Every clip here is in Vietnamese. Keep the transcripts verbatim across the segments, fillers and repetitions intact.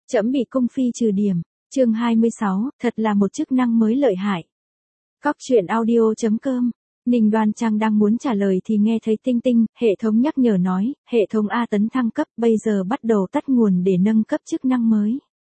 Trẫm bị cung phi trừ điểm. Chương hai mươi sáu, thật là một chức năng mới lợi hại. Cóc truyện audio chấm com. Ninh Đoan Trang đang muốn trả lời thì nghe thấy tinh tinh, hệ thống nhắc nhở nói, hệ thống A tấn thăng cấp, bây giờ bắt đầu tắt nguồn để nâng cấp chức năng mới.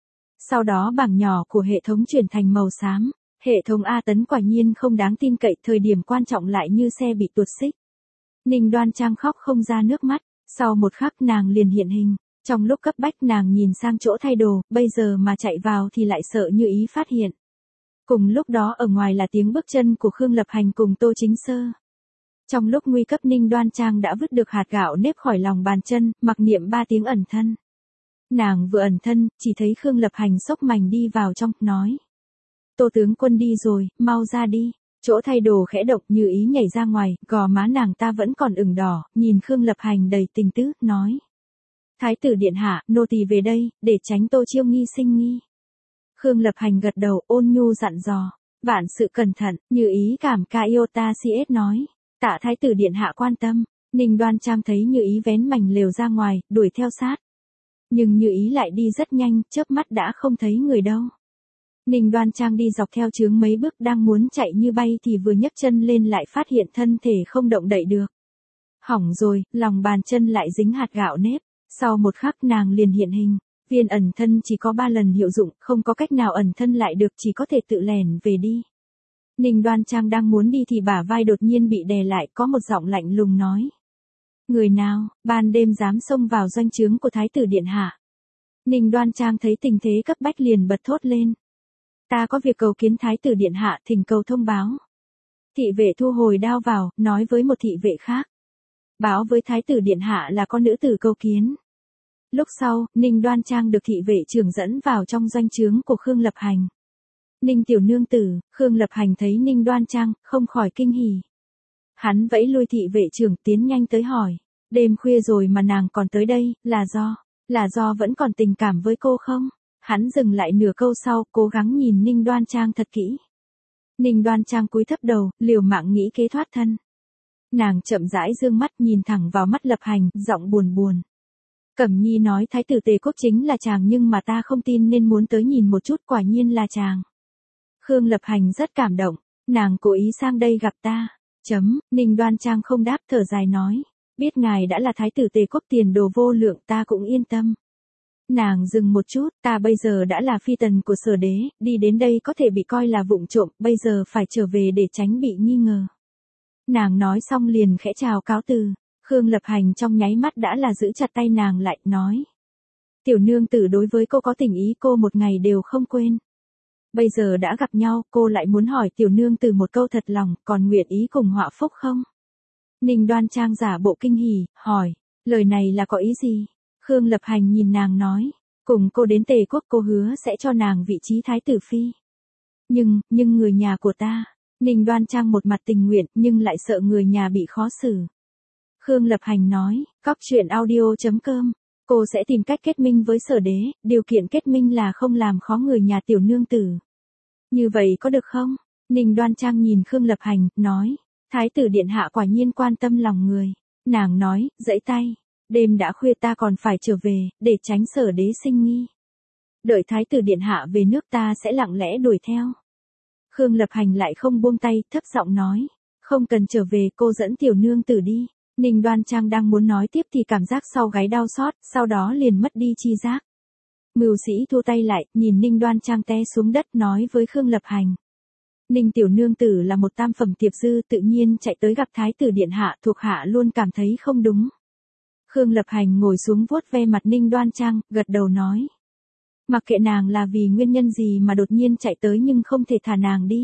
Sau đó bảng nhỏ của hệ thống chuyển thành màu xám. Hệ thống A tấn quả nhiên không đáng tin cậy, thời điểm quan trọng lại như xe bị tuột xích. Ninh Đoan Trang khóc không ra nước mắt, sau một khắc nàng liền hiện hình. Trong lúc cấp bách nàng nhìn sang chỗ thay đồ, bây giờ mà chạy vào thì lại sợ Như Ý phát hiện. Cùng lúc đó ở ngoài là tiếng bước chân của Khương Lập Hành cùng Tô Chính Sơ. Trong lúc nguy cấp Ninh Đoan Trang đã vứt được hạt gạo nếp khỏi lòng bàn chân, mặc niệm ba tiếng ẩn thân. Nàng vừa ẩn thân, chỉ thấy Khương Lập Hành xốc mành đi vào trong, nói. Tô tướng quân đi rồi, mau ra đi. Chỗ thay đồ khẽ động, Như Ý nhảy ra ngoài, gò má nàng ta vẫn còn ửng đỏ, nhìn Khương Lập Hành đầy tình tứ, nói. Thái tử điện hạ, nô tỳ về đây, để tránh Tô Chiêu Nghi sinh nghi. Khương Lập Hành gật đầu, ôn nhu dặn dò. Vạn sự cẩn thận, Như Ý cảm ca iota cs nói. Tạ thái tử điện hạ quan tâm. Ninh Đoan Trang thấy Như Ý vén mành lều ra ngoài, đuổi theo sát. Nhưng Như Ý lại đi rất nhanh, chớp mắt đã không thấy người đâu. Ninh Đoan Trang đi dọc theo chướng mấy bước đang muốn chạy như bay thì vừa nhấc chân lên lại phát hiện thân thể không động đậy được. Hỏng rồi, lòng bàn chân lại dính hạt gạo nếp. Sau một khắc nàng liền hiện hình, viên ẩn thân chỉ có ba lần hiệu dụng, không có cách nào ẩn thân lại được, chỉ có thể tự lèn về đi. Ninh Đoan Trang đang muốn đi thì bả vai đột nhiên bị đè lại, có một giọng lạnh lùng nói. Người nào, ban đêm dám xông vào doanh trướng của Thái tử điện hạ. Ninh Đoan Trang thấy tình thế cấp bách liền bật thốt lên. Ta có việc cầu kiến Thái tử điện hạ, thỉnh cầu thông báo. Thị vệ thu hồi đao vào, nói với một thị vệ khác. Báo với Thái tử điện hạ là con nữ tử cầu kiến. Lúc sau, Ninh Đoan Trang được thị vệ trưởng dẫn vào trong doanh trướng của Khương Lập Hành. Ninh tiểu nương tử, Khương Lập Hành thấy Ninh Đoan Trang, không khỏi kinh hỉ. Hắn vẫy lui thị vệ trưởng tiến nhanh tới hỏi. Đêm khuya rồi mà nàng còn tới đây, là do, là do vẫn còn tình cảm với cô không? Hắn dừng lại nửa câu sau, cố gắng nhìn Ninh Đoan Trang thật kỹ. Ninh Đoan Trang cúi thấp đầu, liều mạng nghĩ kế thoát thân. Nàng chậm rãi dương mắt nhìn thẳng vào mắt Lập Hành, giọng buồn buồn. Cẩm Nhi nói Thái tử Tề Quốc chính là chàng nhưng mà ta không tin nên muốn tới nhìn một chút, quả nhiên là chàng. Khương Lập Hành rất cảm động, nàng cố ý sang đây gặp ta. Chấm, Ninh Đoan Trang không đáp, thở dài nói. Biết ngài đã là Thái tử Tề Quốc tiền đồ vô lượng ta cũng yên tâm. Nàng dừng một chút, ta bây giờ đã là phi tần của Sở Đế, đi đến đây có thể bị coi là vụng trộm, bây giờ phải trở về để tránh bị nghi ngờ. Nàng nói xong liền khẽ chào cáo từ. Khương Lập Hành trong nháy mắt đã là giữ chặt tay nàng lại, nói. Tiểu nương tử đối với cô có tình ý, cô một ngày đều không quên. Bây giờ đã gặp nhau, cô lại muốn hỏi tiểu nương tử một câu thật lòng, còn nguyện ý cùng họa phúc không? Ninh Đoan Trang giả bộ kinh hỉ, hỏi. Lời này là có ý gì? Khương Lập Hành nhìn nàng nói. Cùng cô đến Tề Quốc cô hứa sẽ cho nàng vị trí thái tử phi. Nhưng, nhưng người nhà của ta. Ninh Đoan Trang một mặt tình nguyện nhưng lại sợ người nhà bị khó xử. Khương Lập Hành nói, cóc truyện audio chấm com, cô sẽ tìm cách kết minh với Sở Đế, điều kiện kết minh là không làm khó người nhà tiểu nương tử. Như vậy có được không? Ninh Đoan Trang nhìn Khương Lập Hành, nói, Thái tử điện hạ quả nhiên quan tâm lòng người. Nàng nói, dãy tay, đêm đã khuya ta còn phải trở về, để tránh Sở Đế sinh nghi. Đợi Thái tử điện hạ về nước ta sẽ lặng lẽ đuổi theo. Khương Lập Hành lại không buông tay, thấp giọng nói, không cần trở về, cô dẫn tiểu nương tử đi. Ninh Đoan Trang đang muốn nói tiếp thì cảm giác sau gáy đau xót, sau đó liền mất đi chi giác. Mưu sĩ thua tay lại, nhìn Ninh Đoan Trang té xuống đất nói với Khương Lập Hành. Ninh tiểu nương tử là một tam phẩm tiệp dư, tự nhiên chạy tới gặp Thái tử điện hạ, thuộc hạ luôn cảm thấy không đúng. Khương Lập Hành ngồi xuống vuốt ve mặt Ninh Đoan Trang, gật đầu nói. Mặc kệ nàng là vì nguyên nhân gì mà đột nhiên chạy tới nhưng không thể thả nàng đi.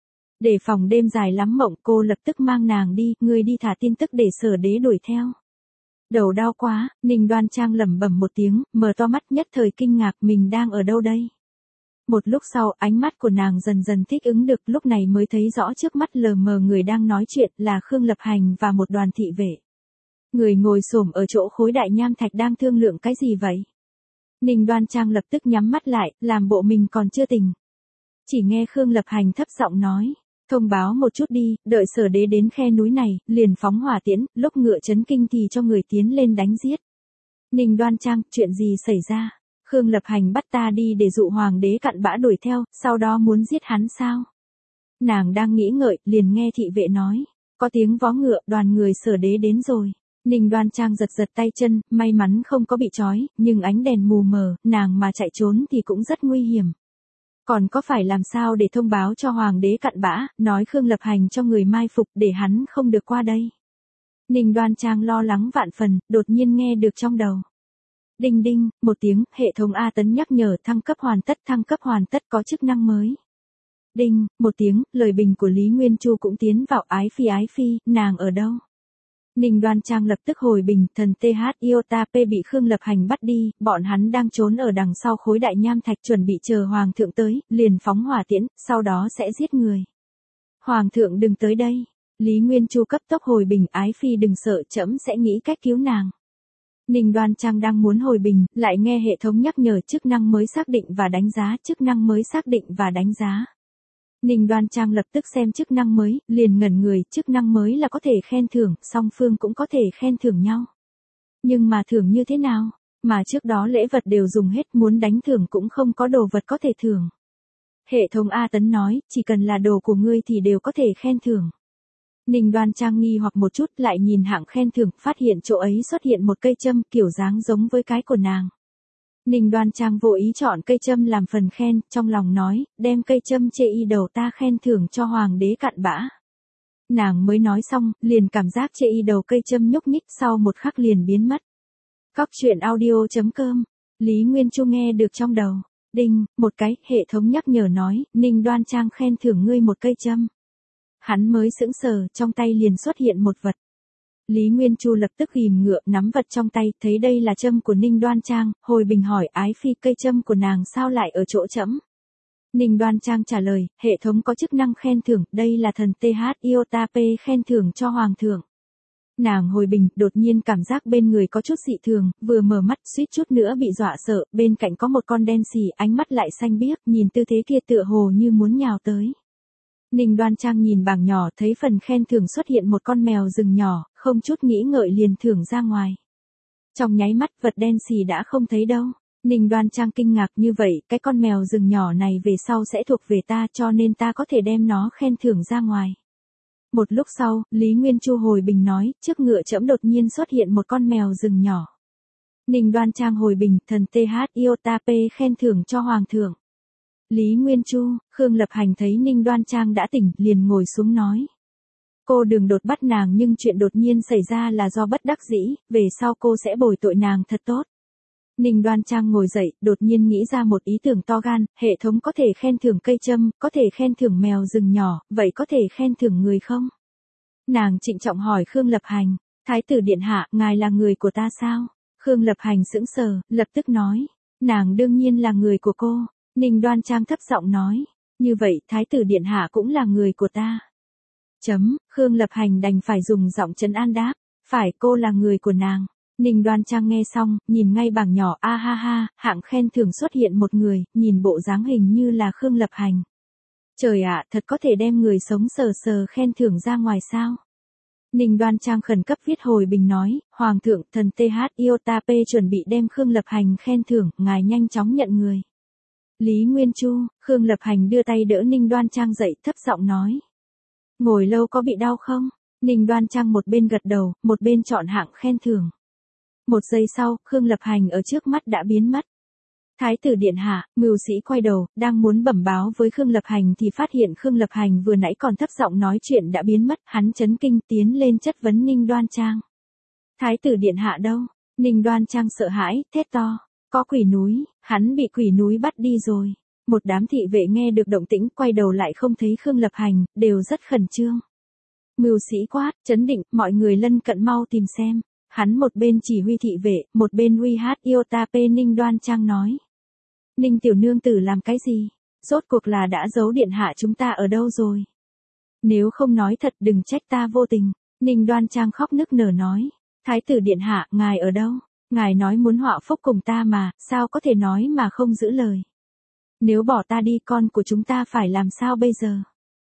Để phòng đêm dài lắm mộng, cô lập tức mang nàng đi, người đi thả tin tức để Sở Đế đuổi theo. Đầu đau quá, Ninh Đoan Trang lẩm bẩm một tiếng, mở to mắt nhất thời kinh ngạc mình đang ở đâu đây. Một lúc sau ánh mắt của nàng dần dần thích ứng được, lúc này mới thấy rõ trước mắt lờ mờ người đang nói chuyện là Khương Lập Hành và một đoàn thị vệ. Người ngồi xổm ở chỗ khối đại nham thạch đang thương lượng cái gì vậy? Ninh Đoan Trang lập tức nhắm mắt lại, làm bộ mình còn chưa tỉnh. Chỉ nghe Khương Lập Hành thấp giọng nói. Thông báo một chút đi, đợi Sở Đế đến khe núi này, liền phóng hỏa tiễn, lúc ngựa chấn kinh thì cho người tiến lên đánh giết. Ninh Đoan Trang, chuyện gì xảy ra? Khương Lập Hành bắt ta đi để dụ hoàng đế cặn bã đuổi theo, sau đó muốn giết hắn sao? Nàng đang nghĩ ngợi, liền nghe thị vệ nói. Có tiếng vó ngựa, đoàn người Sở đế đến rồi. Ninh Đoan Trang giật giật tay chân, may mắn không có bị trói, nhưng ánh đèn mù mờ, nàng mà chạy trốn thì cũng rất nguy hiểm. Còn có phải làm sao để thông báo cho hoàng đế cặn bã, nói Khương Lập Hành cho người mai phục để hắn không được qua đây. Ninh Đoan Trang lo lắng vạn phần, đột nhiên nghe được trong đầu. Đinh đinh, một tiếng, hệ thống A Tấn nhắc nhở thăng cấp hoàn tất, thăng cấp hoàn tất có chức năng mới. Đinh, một tiếng, lời bình của Lý Nguyên Chu cũng tiến vào. Ái phi ái phi, nàng ở đâu? Ninh Đoan Trang lập tức hồi bình, thần tê hát Iota P bị Khương Lập Hành bắt đi, bọn hắn đang trốn ở đằng sau khối đại nham thạch chuẩn bị chờ hoàng thượng tới, liền phóng hỏa tiễn, sau đó sẽ giết người. Hoàng thượng đừng tới đây. Lý Nguyên Chu cấp tốc hồi bình, ái phi đừng sợ, trẫm sẽ nghĩ cách cứu nàng. Ninh Đoan Trang đang muốn hồi bình, lại nghe hệ thống nhắc nhở chức năng mới xác định và đánh giá, chức năng mới xác định và đánh giá. Ninh Đoan Trang lập tức xem chức năng mới, liền ngẩn người, chức năng mới là có thể khen thưởng, song phương cũng có thể khen thưởng nhau. Nhưng mà thưởng như thế nào? Mà trước đó lễ vật đều dùng hết, muốn đánh thưởng cũng không có đồ vật có thể thưởng. Hệ thống A Tấn nói, chỉ cần là đồ của ngươi thì đều có thể khen thưởng. Ninh Đoan Trang nghi hoặc một chút, lại nhìn hạng khen thưởng, phát hiện chỗ ấy xuất hiện một cây châm kiểu dáng giống với cái của nàng. Ninh Đoan Trang vô ý chọn cây châm làm phần khen, trong lòng nói, đem cây châm chê y đầu ta khen thưởng cho hoàng đế cặn bã. Nàng mới nói xong, liền cảm giác chê y đầu cây châm nhúc nhích, sau một khắc liền biến mất. Cóc truyện audio chấm com. Lý Nguyên Chu nghe được trong đầu. Đinh, một cái, hệ thống nhắc nhở nói, Ninh Đoan Trang khen thưởng ngươi một cây châm. Hắn mới sững sờ, trong tay liền xuất hiện một vật. Lý Nguyên Chu lập tức ghìm ngựa, nắm vật trong tay, thấy đây là châm của Ninh Đoan Trang, hồi bình hỏi ái phi cây châm của nàng sao lại ở chỗ trẫm. Ninh Đoan Trang trả lời, hệ thống có chức năng khen thưởng, đây là thần tê hát Iota P khen thưởng cho hoàng thượng. Nàng hồi bình, đột nhiên cảm giác bên người có chút dị thường, vừa mở mắt suýt chút nữa bị dọa sợ, bên cạnh có một con đen xì, ánh mắt lại xanh biếc, nhìn tư thế kia tựa hồ như muốn nhào tới. Ninh Đoan Trang nhìn bảng nhỏ, thấy phần khen thưởng xuất hiện một con mèo rừng nhỏ, không chút nghĩ ngợi liền thưởng ra ngoài. Trong nháy mắt vật đen xì đã không thấy đâu. Ninh Đoan Trang kinh ngạc, như vậy, cái con mèo rừng nhỏ này về sau sẽ thuộc về ta, cho nên ta có thể đem nó khen thưởng ra ngoài. Một lúc sau, Lý Nguyên Chu hồi bình nói, trước ngựa trẫm đột nhiên xuất hiện một con mèo rừng nhỏ. Ninh Đoan Trang hồi bình, thần tê hát Iota P khen thưởng cho hoàng thượng. Lý Nguyên Chu, Khương Lập Hành thấy Ninh Đoan Trang đã tỉnh, liền ngồi xuống nói. Cô đừng đột bắt nàng, nhưng chuyện đột nhiên xảy ra là do bất đắc dĩ, về sau cô sẽ bồi tội nàng thật tốt. Ninh Đoan Trang ngồi dậy, đột nhiên nghĩ ra một ý tưởng to gan, hệ thống có thể khen thưởng cây châm, có thể khen thưởng mèo rừng nhỏ, vậy có thể khen thưởng người không? Nàng trịnh trọng hỏi Khương Lập Hành, Thái tử điện hạ, ngài là người của ta sao? Khương Lập Hành sững sờ, lập tức nói, nàng đương nhiên là người của cô. Ninh Đoan Trang thấp giọng nói, như vậy Thái tử điện hạ cũng là người của ta. Chấm, Khương Lập Hành đành phải dùng giọng trấn an đáp, phải, cô là người của nàng. Ninh Đoan Trang nghe xong, nhìn ngay bảng nhỏ, a ha ha, hạng khen thưởng xuất hiện một người, nhìn bộ dáng hình như là Khương Lập Hành. Trời ạ, thật có thể đem người sống sờ sờ khen thưởng ra ngoài sao? Ninh Đoan Trang khẩn cấp viết hồi bình nói, Hoàng thượng, thần tê hát Iota P chuẩn bị đem Khương Lập Hành khen thưởng, ngài nhanh chóng nhận người. Lý Nguyên Chu, Khương Lập Hành đưa tay đỡ Ninh Đoan Trang dậy, thấp giọng nói. Ngồi lâu có bị đau không? Ninh Đoan Trang một bên gật đầu, một bên chọn hạng khen thưởng. Một giây sau, Khương Lập Hành ở trước mắt đã biến mất. Thái tử điện hạ, mưu sĩ quay đầu, đang muốn bẩm báo với Khương Lập Hành thì phát hiện Khương Lập Hành vừa nãy còn thấp giọng nói chuyện đã biến mất, hắn chấn kinh tiến lên chất vấn Ninh Đoan Trang. Thái tử điện hạ đâu? Ninh Đoan Trang sợ hãi, thét to. Có quỷ núi, hắn bị quỷ núi bắt đi rồi. Một đám thị vệ nghe được động tĩnh, quay đầu lại không thấy Khương Lập Hành, đều rất khẩn trương. Mưu sĩ quát, chấn định, mọi người lân cận mau tìm xem. Hắn một bên chỉ huy thị vệ, một bên huy hát Iota P. Ninh Đoan Trang nói. Ninh tiểu nương tử làm cái gì? Rốt cuộc là đã giấu điện hạ chúng ta ở đâu rồi? Nếu không nói thật đừng trách ta vô tình. Ninh Đoan Trang khóc nức nở nói. Thái tử điện hạ, ngài ở đâu? Ngài nói muốn họa phúc cùng ta mà, sao có thể nói mà không giữ lời? Nếu bỏ ta đi, con của chúng ta phải làm sao bây giờ?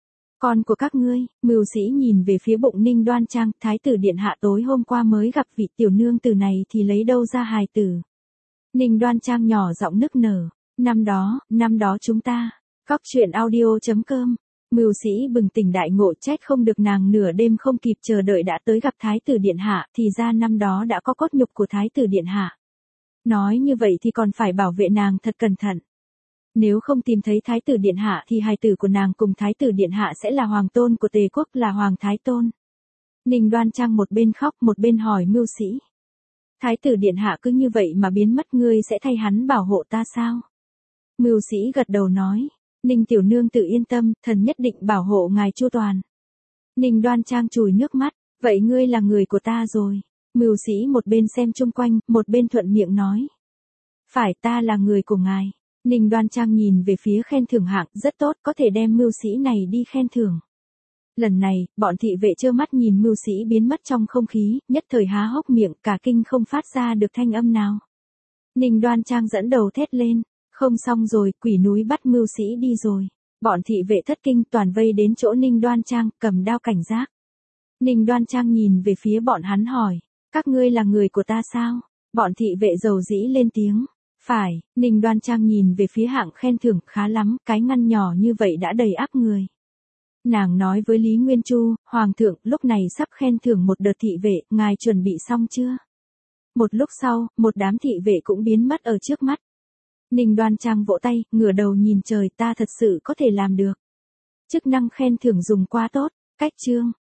Con của các ngươi, mưu sĩ nhìn về phía bụng Ninh Đoan Trang, Thái tử điện hạ tối hôm qua mới gặp vị tiểu nương tử này thì lấy đâu ra hài tử? Ninh Đoan Trang nhỏ giọng nức nở. Năm đó, năm đó chúng ta. Cóc truyện audio.com. Mưu sĩ bừng tỉnh đại ngộ, trách không được nàng nửa đêm không kịp chờ đợi đã tới gặp Thái tử Điện Hạ, thì ra năm đó đã có cốt nhục của Thái tử Điện Hạ. Nói như vậy thì còn phải bảo vệ nàng thật cẩn thận. Nếu không tìm thấy Thái tử Điện Hạ thì hài tử của nàng cùng Thái tử Điện Hạ sẽ là hoàng tôn của Tề quốc, là Hoàng Thái Tôn. Ninh Đoan Trang một bên khóc một bên hỏi mưu sĩ. Thái tử Điện Hạ cứ như vậy mà biến mất, ngươi sẽ thay hắn bảo hộ ta sao? Mưu sĩ gật đầu nói. Ninh tiểu nương tự yên tâm, thần nhất định bảo hộ ngài chu toàn. Ninh Đoan Trang chùi nước mắt. Vậy ngươi là người của ta rồi. Mưu sĩ một bên xem chung quanh, một bên thuận miệng nói. Phải, ta là người của ngài. Ninh Đoan Trang nhìn về phía khen thưởng hạng, rất tốt, có thể đem mưu sĩ này đi khen thưởng. Lần này, bọn thị vệ trơ mắt nhìn mưu sĩ biến mất trong không khí, nhất thời há hốc miệng, cả kinh không phát ra được thanh âm nào. Ninh Đoan Trang dẫn đầu thét lên. Không xong rồi, quỷ núi bắt mưu sĩ đi rồi. Bọn thị vệ thất kinh toàn vây đến chỗ Ninh Đoan Trang, cầm đao cảnh giác. Ninh Đoan Trang nhìn về phía bọn hắn hỏi. Các ngươi là người của ta sao? Bọn thị vệ dầu dĩ lên tiếng. Phải, Ninh Đoan Trang nhìn về phía hạng khen thưởng, khá lắm, cái ngăn nhỏ như vậy đã đầy áp người. Nàng nói với Lý Nguyên Chu, Hoàng thượng, lúc này sắp khen thưởng một đợt thị vệ, ngài chuẩn bị xong chưa? Một lúc sau, một đám thị vệ cũng biến mất ở trước mắt. Ninh Đoan Trang vỗ tay, ngửa đầu nhìn trời, ta thật sự có thể làm được. Chức năng khen thưởng dùng quá tốt, cách chương.